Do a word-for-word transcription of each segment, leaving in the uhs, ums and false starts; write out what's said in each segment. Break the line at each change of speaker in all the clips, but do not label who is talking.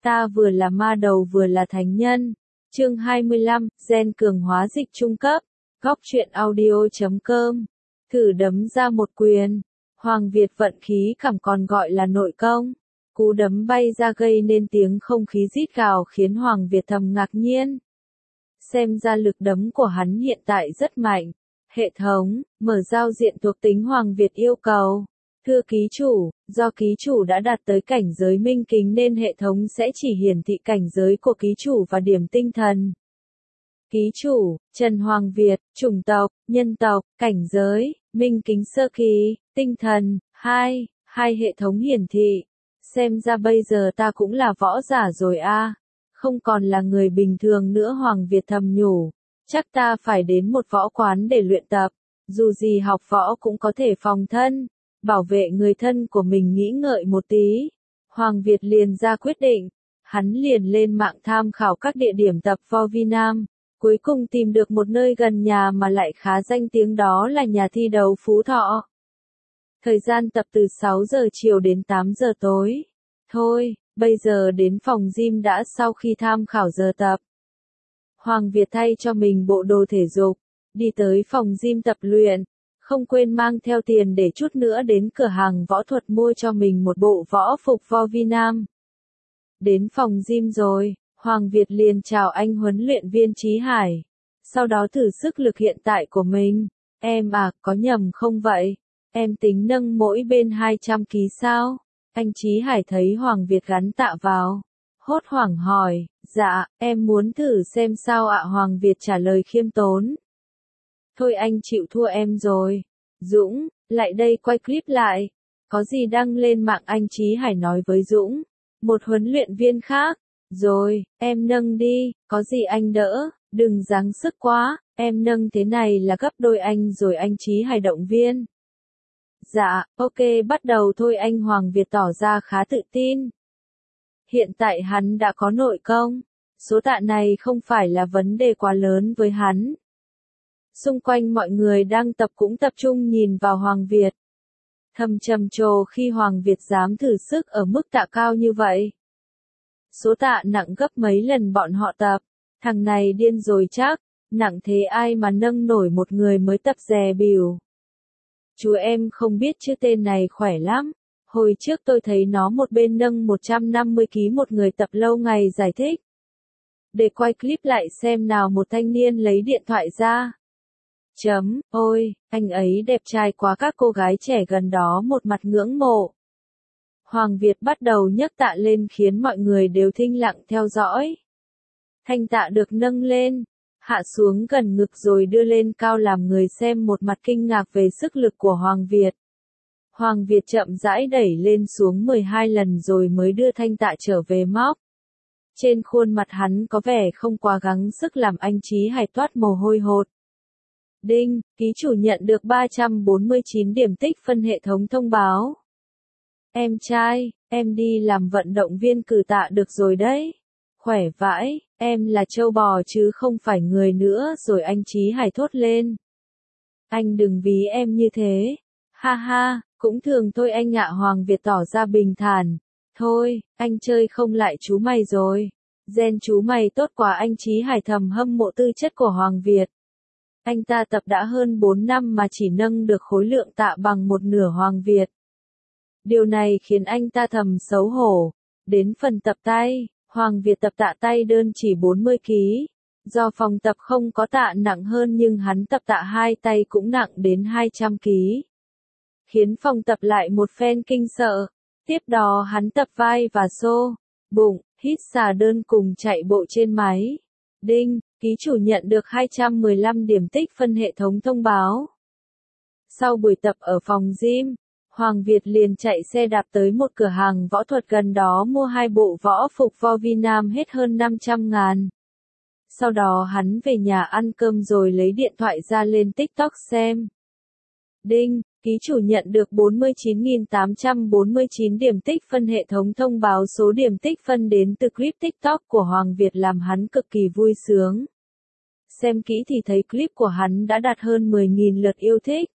Ta vừa là ma đầu vừa là thánh nhân. Chương hai mươi lăm, gen cường hóa dịch trung cấp. Góc truyện audio chấm com. Thử đấm ra một quyền. Hoàng Việt vận khí cảm còn gọi là nội công. Cú đấm bay ra gây nên tiếng không khí rít gào khiến Hoàng Việt thầm ngạc nhiên. Xem ra lực đấm của hắn hiện tại rất mạnh. Hệ thống, mở giao diện thuộc tính Hoàng Việt yêu cầu. Thưa ký chủ, do ký chủ đã đạt tới cảnh giới minh kính nên hệ thống sẽ chỉ hiển thị cảnh giới của ký chủ và điểm tinh thần. Ký chủ, Trần Hoàng Việt, chủng tộc, nhân tộc, cảnh giới, minh kính sơ kỳ, tinh thần, hai, hai hệ thống hiển thị. Xem ra bây giờ ta cũng là võ giả rồi a, không còn là người bình thường nữa. Hoàng Việt thầm nhủ, chắc ta phải đến một võ quán để luyện tập, dù gì học võ cũng có thể phòng thân, bảo vệ người thân của mình. Nghĩ ngợi một tí, Hoàng Việt liền ra quyết định, hắn liền lên mạng tham khảo các địa điểm tập võ Việt Nam, cuối cùng tìm được một nơi gần nhà mà lại khá danh tiếng, đó là nhà thi đấu Phú Thọ. Thời gian tập từ sáu giờ chiều đến tám giờ tối. Thôi, bây giờ đến phòng gym đã. Sau khi tham khảo giờ tập, Hoàng Việt thay cho mình bộ đồ thể dục, đi tới phòng gym tập luyện, không quên mang theo tiền để chút nữa đến cửa hàng võ thuật mua cho mình một bộ võ phục võ Việt Nam. Đến phòng gym rồi, Hoàng Việt liền chào anh huấn luyện viên Chí Hải, sau đó thử sức lực hiện tại của mình. Em à, có nhầm không vậy? Em tính nâng mỗi bên hai trăm ki lô gam sao? Anh Chí Hải thấy Hoàng Việt gắn tạ vào, hốt hoảng hỏi, dạ, em muốn thử xem sao ạ. Hoàng Việt trả lời khiêm tốn. Thôi anh chịu thua em rồi. Dũng, lại đây quay clip lại. Có gì đăng lên mạng? Anh Chí Hải nói với Dũng, một huấn luyện viên khác. Rồi, em nâng đi, có gì anh đỡ, đừng giáng sức quá, em nâng thế này là gấp đôi anh rồi. Anh Chí Hải động viên. Dạ, ok bắt đầu thôi. Anh Hoàng Việt tỏ ra khá tự tin. Hiện tại hắn đã có nội công, số tạ này không phải là vấn đề quá lớn với hắn. Xung quanh mọi người đang tập cũng tập trung nhìn vào Hoàng Việt, thầm trầm trồ khi Hoàng Việt dám thử sức ở mức tạ cao như vậy. Số tạ nặng gấp mấy lần bọn họ tập, thằng này điên rồi chắc, nặng thế ai mà nâng nổi một người mới tập dè bỉu. Chú em không biết chứ tên này khỏe lắm, hồi trước tôi thấy nó một bên nâng một trăm năm mươi ki lô gam một người tập lâu ngày. Giải thích. Để quay clip lại xem nào. Một thanh niên lấy điện thoại ra. Chấm, ôi, anh ấy đẹp trai quá. Các cô gái trẻ gần đó một mặt ngưỡng mộ. Hoàng Việt bắt đầu nhấc tạ lên khiến mọi người đều thinh lặng theo dõi. Thanh tạ được nâng lên, hạ xuống gần ngực rồi đưa lên cao làm người xem một mặt kinh ngạc về sức lực của Hoàng Việt. Hoàng Việt chậm rãi đẩy lên xuống mười hai lần rồi mới đưa thanh tạ trở về móc. Trên khuôn mặt hắn có vẻ không quá gắng sức làm anh Chí Hải toát mồ hôi hột. Đinh, ký chủ nhận được ba trăm bốn mươi chín điểm tích phân. Hệ thống thông báo. Em trai, em đi làm vận động viên cử tạ được rồi đấy. Khỏe vãi, em là trâu bò chứ không phải người nữa rồi. Anh Chí Hải thốt lên. Anh đừng ví em như thế. Ha ha, cũng thường thôi anh ạ. Hoàng Việt tỏ ra bình thản. Thôi, anh chơi không lại chú mày rồi. Gen chú mày tốt quá. Anh Chí Hải thầm hâm mộ tư chất của Hoàng Việt. Anh ta tập đã hơn bốn năm mà chỉ nâng được khối lượng tạ bằng một nửa Hoàng Việt. Điều này khiến anh ta thầm xấu hổ. Đến phần tập tay, Hoàng Việt tập tạ tay đơn chỉ bốn mươi ki lô gam. Do phòng tập không có tạ nặng hơn nhưng hắn tập tạ hai tay cũng nặng đến hai trăm ki lô gam. Khiến phòng tập lại một phen kinh sợ. Tiếp đó hắn tập vai và xô, bụng, hít xà đơn cùng chạy bộ trên máy. Đinh, ký chủ nhận được hai trăm mười lăm điểm tích phân. Hệ thống thông báo. Sau buổi tập ở phòng gym, Hoàng Việt liền chạy xe đạp tới một cửa hàng võ thuật gần đó mua hai bộ võ phục võ Việt Nam hết hơn năm trăm ngàn. Sau đó hắn về nhà ăn cơm rồi lấy điện thoại ra lên TikTok xem. Đinh, ký chủ nhận được bốn mươi chín nghìn tám trăm bốn mươi chín điểm tích phân. Hệ thống thông báo số điểm tích phân đến từ clip TikTok của Hoàng Việt làm hắn cực kỳ vui sướng. Xem kỹ thì thấy clip của hắn đã đạt hơn mười nghìn lượt yêu thích.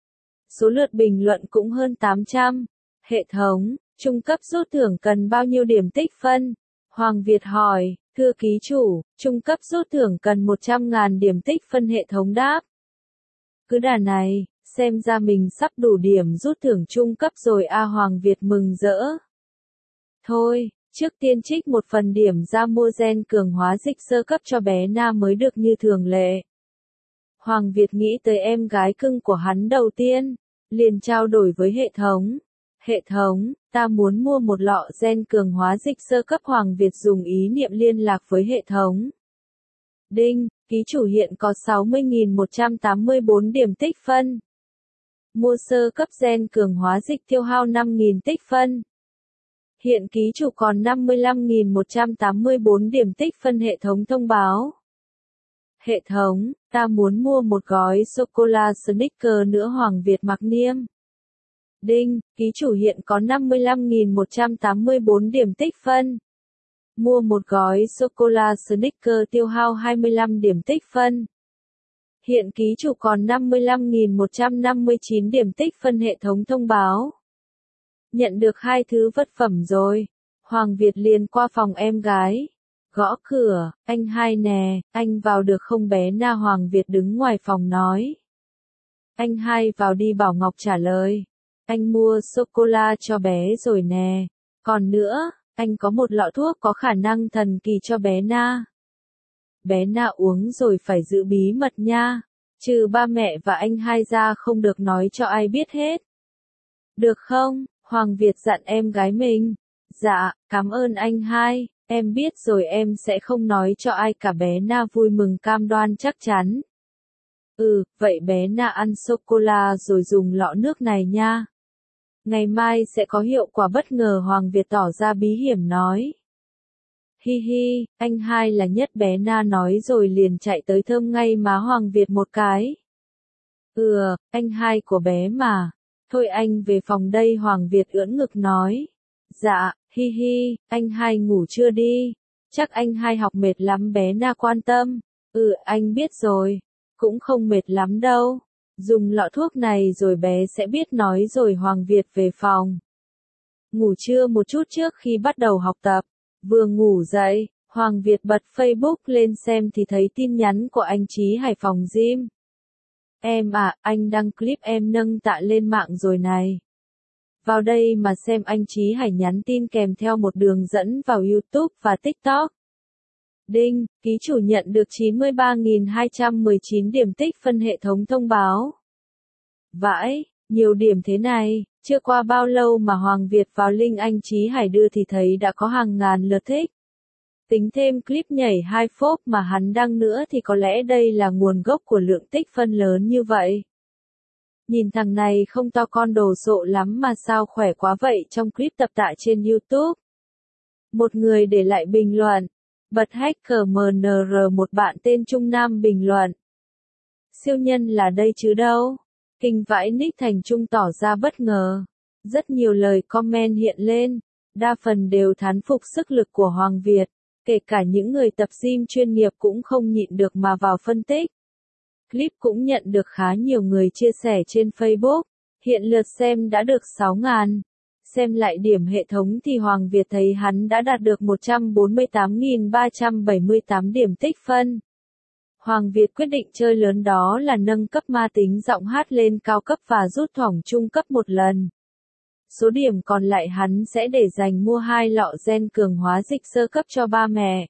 Số lượt bình luận cũng hơn tám trăm. Hệ thống, trung cấp rút thưởng cần bao nhiêu điểm tích phân? Hoàng Việt hỏi, thưa ký chủ, trung cấp rút thưởng cần một trăm ngàn điểm tích phân hệ thống đáp. Cứ đà này, xem ra mình sắp đủ điểm rút thưởng trung cấp rồi a. Hoàng Việt mừng rỡ. Thôi, trước tiên trích một phần điểm ra mua gen cường hóa dịch sơ cấp cho bé Na mới được như thường lệ. Hoàng Việt nghĩ tới em gái cưng của hắn đầu tiên, liền trao đổi với hệ thống. Hệ thống, ta muốn mua một lọ gen cường hóa dịch sơ cấp. Hoàng Việt dùng ý niệm liên lạc với hệ thống. Đinh, ký chủ hiện có sáu mươi nghìn một trăm tám mươi bốn điểm tích phân. Mua sơ cấp gen cường hóa dịch tiêu hao năm nghìn tích phân. Hiện ký chủ còn năm mươi lăm nghìn một trăm tám mươi bốn điểm tích phân. Hệ thống thông báo. Hệ thống, ta muốn mua một gói sô-cô-la Snickers nữa. Hoàng Việt mặc niêm. Đinh, ký chủ hiện có năm mươi lăm nghìn một trăm tám mươi bốn điểm tích phân. Mua một gói sô-cô-la Snickers tiêu hao hai mươi lăm điểm tích phân. Hiện ký chủ còn năm mươi lăm nghìn một trăm năm mươi chín điểm tích phân. Hệ thống thông báo. Nhận được hai thứ vật phẩm rồi. Hoàng Việt liền qua phòng em gái. Gõ cửa, anh hai nè, anh vào được không bé Na? Hoàng Việt đứng ngoài phòng nói. Anh hai vào đi. Bảo Ngọc trả lời. Anh mua sô-cô-la cho bé rồi nè. Còn nữa, anh có một lọ thuốc có khả năng thần kỳ cho bé Na. Bé Na uống rồi phải giữ bí mật nha. Trừ ba mẹ và anh hai ra không được nói cho ai biết hết. Được không? Hoàng Việt dặn em gái mình. Dạ, cảm ơn anh hai, em biết rồi, em sẽ không nói cho ai cả. Bé Na vui mừng cam đoan chắc chắn. Ừ, vậy bé Na ăn sô-cô-la rồi dùng lọ nước này nha. Ngày mai sẽ có hiệu quả bất ngờ. Hoàng Việt tỏ ra bí hiểm nói. Hi hi, anh hai là nhất. Bé Na nói rồi liền chạy tới thơm ngay má Hoàng Việt một cái. Ừ, anh hai của bé mà. Thôi anh về phòng đây. Hoàng Việt ưỡn ngực nói. Dạ, hi hi, anh hai ngủ chưa đi? Chắc anh hai học mệt lắm. Bé Na quan tâm. Ừ, anh biết rồi. Cũng không mệt lắm đâu. Dùng lọ thuốc này rồi bé sẽ biết nói rồi. Hoàng Việt về phòng. Ngủ trưa một chút trước khi bắt đầu học tập. Vừa ngủ dậy, Hoàng Việt bật Facebook lên xem thì thấy tin nhắn của anh Chí Hải phòng gym. Em à, anh đăng clip em nâng tạ lên mạng rồi này. Vào đây mà xem. Anh Chí Hải nhắn tin kèm theo một đường dẫn vào YouTube và TikTok. Đinh, ký chủ nhận được chín mươi ba nghìn hai trăm mười chín điểm tích phân. Hệ thống thông báo. Vãi, nhiều điểm thế này, chưa qua bao lâu mà Hoàng Việt vào link anh Chí Hải đưa thì thấy đã có hàng ngàn lượt thích. Tính thêm clip nhảy hai phốp mà hắn đăng nữa thì có lẽ đây là nguồn gốc của lượng tích phân lớn như vậy. Nhìn thằng này không to con đồ sộ lắm mà sao khỏe quá vậy. Trong clip tập tạ trên YouTube, một người để lại bình luận. Bật hacker em en rờ. Một bạn tên Trung Nam bình luận. Siêu nhân là đây chứ đâu. Kinh vãi. Nick Thành Trung tỏ ra bất ngờ. Rất nhiều lời comment hiện lên. Đa phần đều thán phục sức lực của Hoàng Việt. Kể cả những người tập gym chuyên nghiệp cũng không nhịn được mà vào phân tích. Clip cũng nhận được khá nhiều người chia sẻ trên Facebook. Hiện lượt xem đã được sáu nghìn. Xem lại điểm hệ thống thì Hoàng Việt thấy hắn đã đạt được một trăm bốn mươi tám nghìn ba trăm bảy mươi tám điểm tích phân. Hoàng Việt quyết định chơi lớn, đó là nâng cấp ma tính giọng hát lên cao cấp và rút thỏng trung cấp một lần. Số điểm còn lại hắn sẽ để dành mua hai lọ gen cường hóa dịch sơ cấp cho ba mẹ.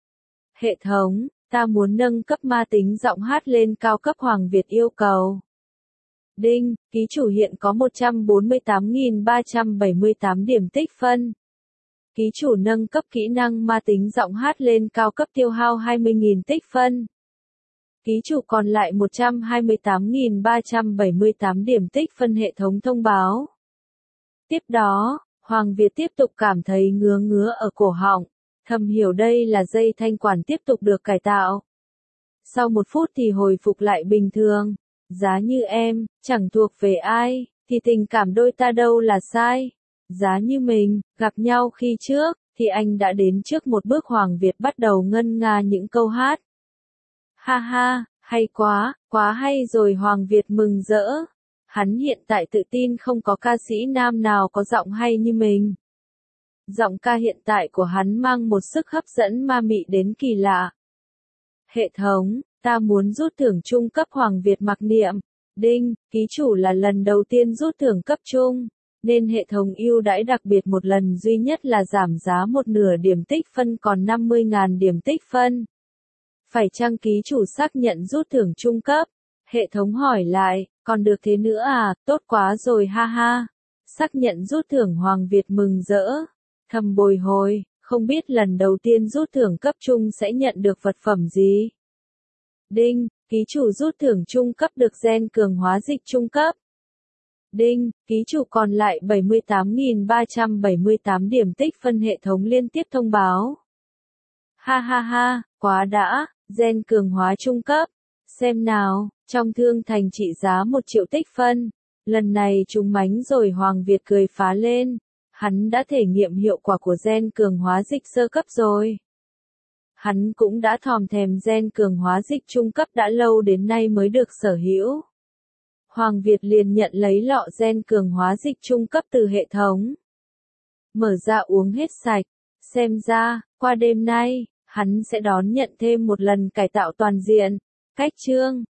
Hệ thống, ta muốn nâng cấp ma tính giọng hát lên cao cấp. Hoàng Việt yêu cầu. Đinh, ký chủ hiện có một trăm bốn mươi tám nghìn ba trăm bảy mươi tám điểm tích phân. Ký chủ nâng cấp kỹ năng ma tính giọng hát lên cao cấp tiêu hao hai mươi nghìn tích phân. Ký chủ còn lại một trăm hai mươi tám nghìn ba trăm bảy mươi tám điểm tích phân. Hệ thống thông báo. Tiếp đó, Hoàng Việt tiếp tục cảm thấy ngứa ngứa ở cổ họng. Thầm hiểu đây là dây thanh quản tiếp tục được cải tạo. Sau một phút thì hồi phục lại bình thường. Giá như em, chẳng thuộc về ai, thì tình cảm đôi ta đâu là sai. Giá như mình, gặp nhau khi trước, thì anh đã đến trước một bước. Hoàng Việt bắt đầu ngân nga những câu hát. Ha ha, hay quá, quá hay rồi. Hoàng Việt mừng rỡ. Hắn hiện tại tự tin không có ca sĩ nam nào có giọng hay như mình. Giọng ca hiện tại của hắn mang một sức hấp dẫn ma mị đến kỳ lạ. Hệ thống, ta muốn rút thưởng trung cấp Hoàng Việt mặc niệm. Đinh, ký chủ là lần đầu tiên rút thưởng cấp trung, nên hệ thống ưu đãi đặc biệt một lần duy nhất là giảm giá một nửa điểm tích phân còn năm mươi nghìn điểm tích phân. Phải chăng ký chủ xác nhận rút thưởng trung cấp? Hệ thống hỏi lại, còn được thế nữa à, tốt quá rồi ha ha. Xác nhận rút thưởng Hoàng Việt mừng rỡ. Thầm bồi hồi, không biết lần đầu tiên rút thưởng cấp trung sẽ nhận được vật phẩm gì? Đinh, ký chủ rút thưởng trung cấp được gen cường hóa dịch trung cấp. Đinh, ký chủ còn lại bảy mươi tám nghìn ba trăm bảy mươi tám điểm tích phân hệ thống liên tiếp thông báo. Ha ha ha, quá đã, gen cường hóa trung cấp. Xem nào, trong thương thành trị giá một triệu tích phân. Lần này trúng mánh rồi Hoàng Việt cười phá lên. Hắn đã thể nghiệm hiệu quả của gen cường hóa dịch sơ cấp rồi. Hắn cũng đã thòm thèm gen cường hóa dịch trung cấp đã lâu đến nay mới được sở hữu. Hoàng Việt liền nhận lấy lọ gen cường hóa dịch trung cấp từ hệ thống. Mở ra uống hết sạch. Xem ra, qua đêm nay, hắn sẽ đón nhận thêm một lần cải tạo toàn diện. Cách chương